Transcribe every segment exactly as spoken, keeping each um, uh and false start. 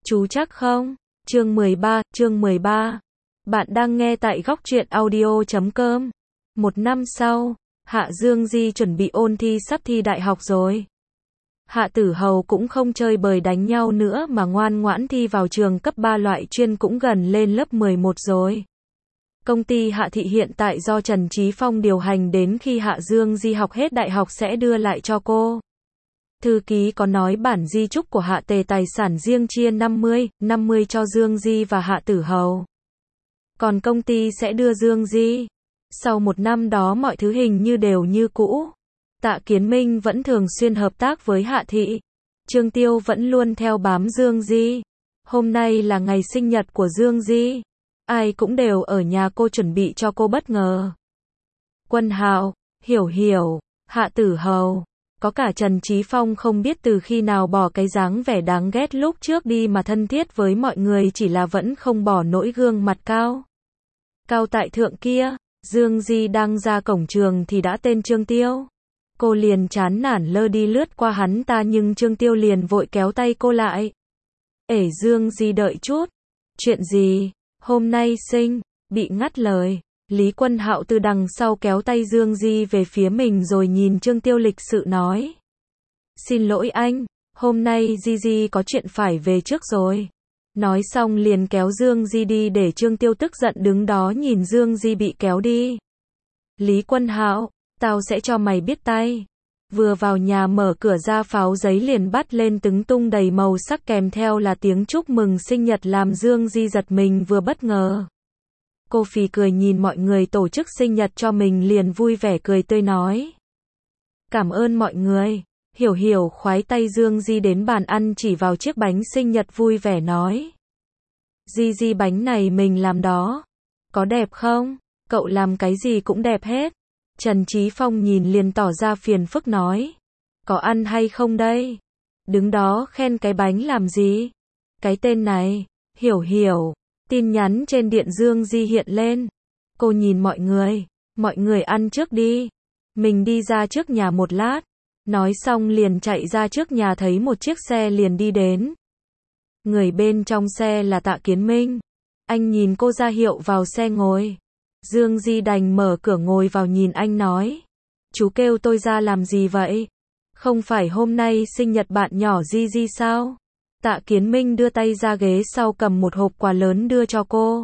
Chú chắc không? Chương mười ba, chương mười ba. Bạn đang nghe tại góc truyện audio chấm com. Một năm sau, Hạ Dương Di chuẩn bị ôn thi sắp thi đại học rồi. Hạ Tử Hầu cũng không chơi bời đánh nhau nữa mà ngoan ngoãn thi vào trường cấp ba loại chuyên, cũng gần lên lớp mười một rồi. Công ty Hạ Thị hiện tại do Trần Chí Phong điều hành, đến khi Hạ Dương Di học hết đại học sẽ đưa lại cho cô. Thư ký có nói bản di chúc của Hạ Tề tài sản riêng chia năm mươi, năm mươi cho Dương Di và Hạ Tử Hầu. Còn công ty sẽ đưa Dương Di. Sau một năm đó mọi thứ hình như đều như cũ. Tạ Kiến Minh vẫn thường xuyên hợp tác với Hạ Thị. Trương Tiêu vẫn luôn theo bám Dương Di. Hôm nay là ngày sinh nhật của Dương Di. Ai cũng đều ở nhà cô chuẩn bị cho cô bất ngờ. Quân Hạo, Hiểu Hiểu, Hạ Tử Hầu, có cả Trần Chí Phong không biết từ khi nào bỏ cái dáng vẻ đáng ghét lúc trước đi mà thân thiết với mọi người, chỉ là vẫn không bỏ nỗi gương mặt cao. Cao tại thượng kia. Dương Di đang ra cổng trường thì đã tên Trương Tiêu. Cô liền chán nản lơ đi lướt qua hắn ta, nhưng Trương Tiêu liền vội kéo tay cô lại. Ể Dương Di đợi chút. Chuyện gì? Hôm nay sinh. Bị ngắt lời. Lý Quân Hạo từ đằng sau kéo tay Dương Di về phía mình rồi nhìn Trương Tiêu lịch sự nói. Xin lỗi anh, hôm nay Di Di có chuyện phải về trước rồi. Nói xong liền kéo Dương Di đi để Trương Tiêu tức giận đứng đó nhìn Dương Di bị kéo đi. Lý Quân Hạo, tao sẽ cho mày biết tay. Vừa vào nhà mở cửa ra, pháo giấy liền bắt lên tứng tung đầy màu sắc, kèm theo là tiếng chúc mừng sinh nhật làm Dương Di giật mình vừa bất ngờ. Cô phì cười nhìn mọi người tổ chức sinh nhật cho mình liền vui vẻ cười tươi nói. Cảm ơn mọi người. Hiểu Hiểu khoái tay Dương Di đến bàn ăn chỉ vào chiếc bánh sinh nhật vui vẻ nói. Di Di, bánh này mình làm đó. Có đẹp không? Cậu làm cái gì cũng đẹp hết. Trần Chí Phong nhìn liền tỏ ra phiền phức nói. Có ăn hay không đây? Đứng đó khen cái bánh làm gì? Cái tên này. Hiểu Hiểu. Tin nhắn trên điện Dương Di hiện lên. Cô nhìn mọi người. Mọi người ăn trước đi. Mình đi ra trước nhà một lát. Nói xong liền chạy ra trước nhà, thấy một chiếc xe liền đi đến. Người bên trong xe là Tạ Kiến Minh. Anh nhìn cô ra hiệu vào xe ngồi. Dương Di đành mở cửa ngồi vào nhìn anh nói. Chú kêu tôi ra làm gì vậy? Không phải hôm nay sinh nhật bạn nhỏ Di Di sao? Tạ Kiến Minh đưa tay ra ghế sau cầm một hộp quà lớn đưa cho cô.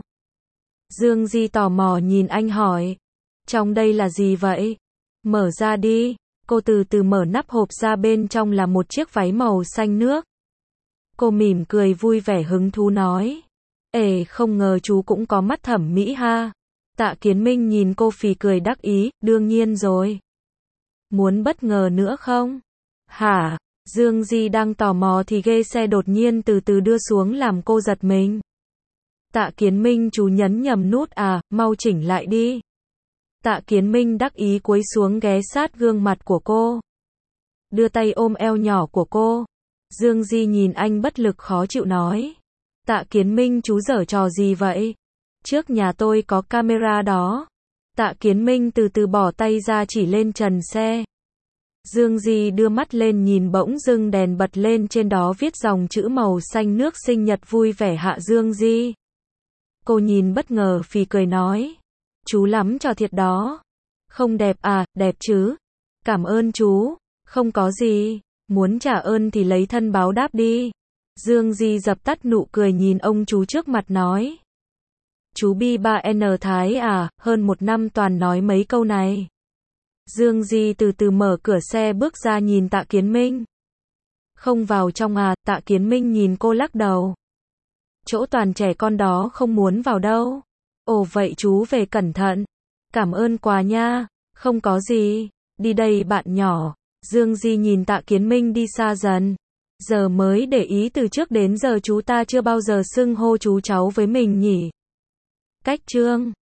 Dương Di tò mò nhìn anh hỏi. Trong đây là gì vậy? Mở ra đi. Cô từ từ mở nắp hộp ra, bên trong là một chiếc váy màu xanh nước. Cô mỉm cười vui vẻ hứng thú nói. Ê, không ngờ chú cũng có mắt thẩm mỹ ha. Tạ Kiến Minh nhìn cô phì cười đắc ý, đương nhiên rồi. Muốn bất ngờ nữa không? Hả? Dương Di đang tò mò thì ghê xe đột nhiên từ từ đưa xuống làm cô giật mình. Tạ Kiến Minh, chú nhấn nhầm nút à, mau chỉnh lại đi. Tạ Kiến Minh đắc ý cúi xuống ghé sát gương mặt của cô. Đưa tay ôm eo nhỏ của cô. Dương Di nhìn anh bất lực khó chịu nói. Tạ Kiến Minh, chú giở trò gì vậy? Trước nhà tôi có camera đó. Tạ Kiến Minh từ từ bỏ tay ra chỉ lên trần xe. Dương Di đưa mắt lên nhìn, bỗng dưng đèn bật lên, trên đó viết dòng chữ màu xanh nước sinh nhật vui vẻ Hạ Dương Di. Cô nhìn bất ngờ phì cười nói. Chú lắm trò thiệt đó. Không đẹp à? Đẹp chứ. Cảm ơn chú. Không có gì. Muốn trả ơn thì lấy thân báo đáp đi. Dương Di dập tắt nụ cười nhìn ông chú trước mặt nói. Chú Bi ba N Thái à, hơn một năm toàn nói mấy câu này. Dương Di từ từ mở cửa xe bước ra nhìn Tạ Kiến Minh. Không vào trong à? Tạ Kiến Minh nhìn cô lắc đầu. Chỗ toàn trẻ con đó không muốn vào đâu. Ồ vậy chú về cẩn thận. Cảm ơn quà nha. Không có gì. Đi đây bạn nhỏ. Dương Di nhìn Tạ Kiến Minh đi xa dần. Giờ mới để ý từ trước đến giờ chú ta chưa bao giờ xưng hô chú cháu với mình nhỉ. Cách chương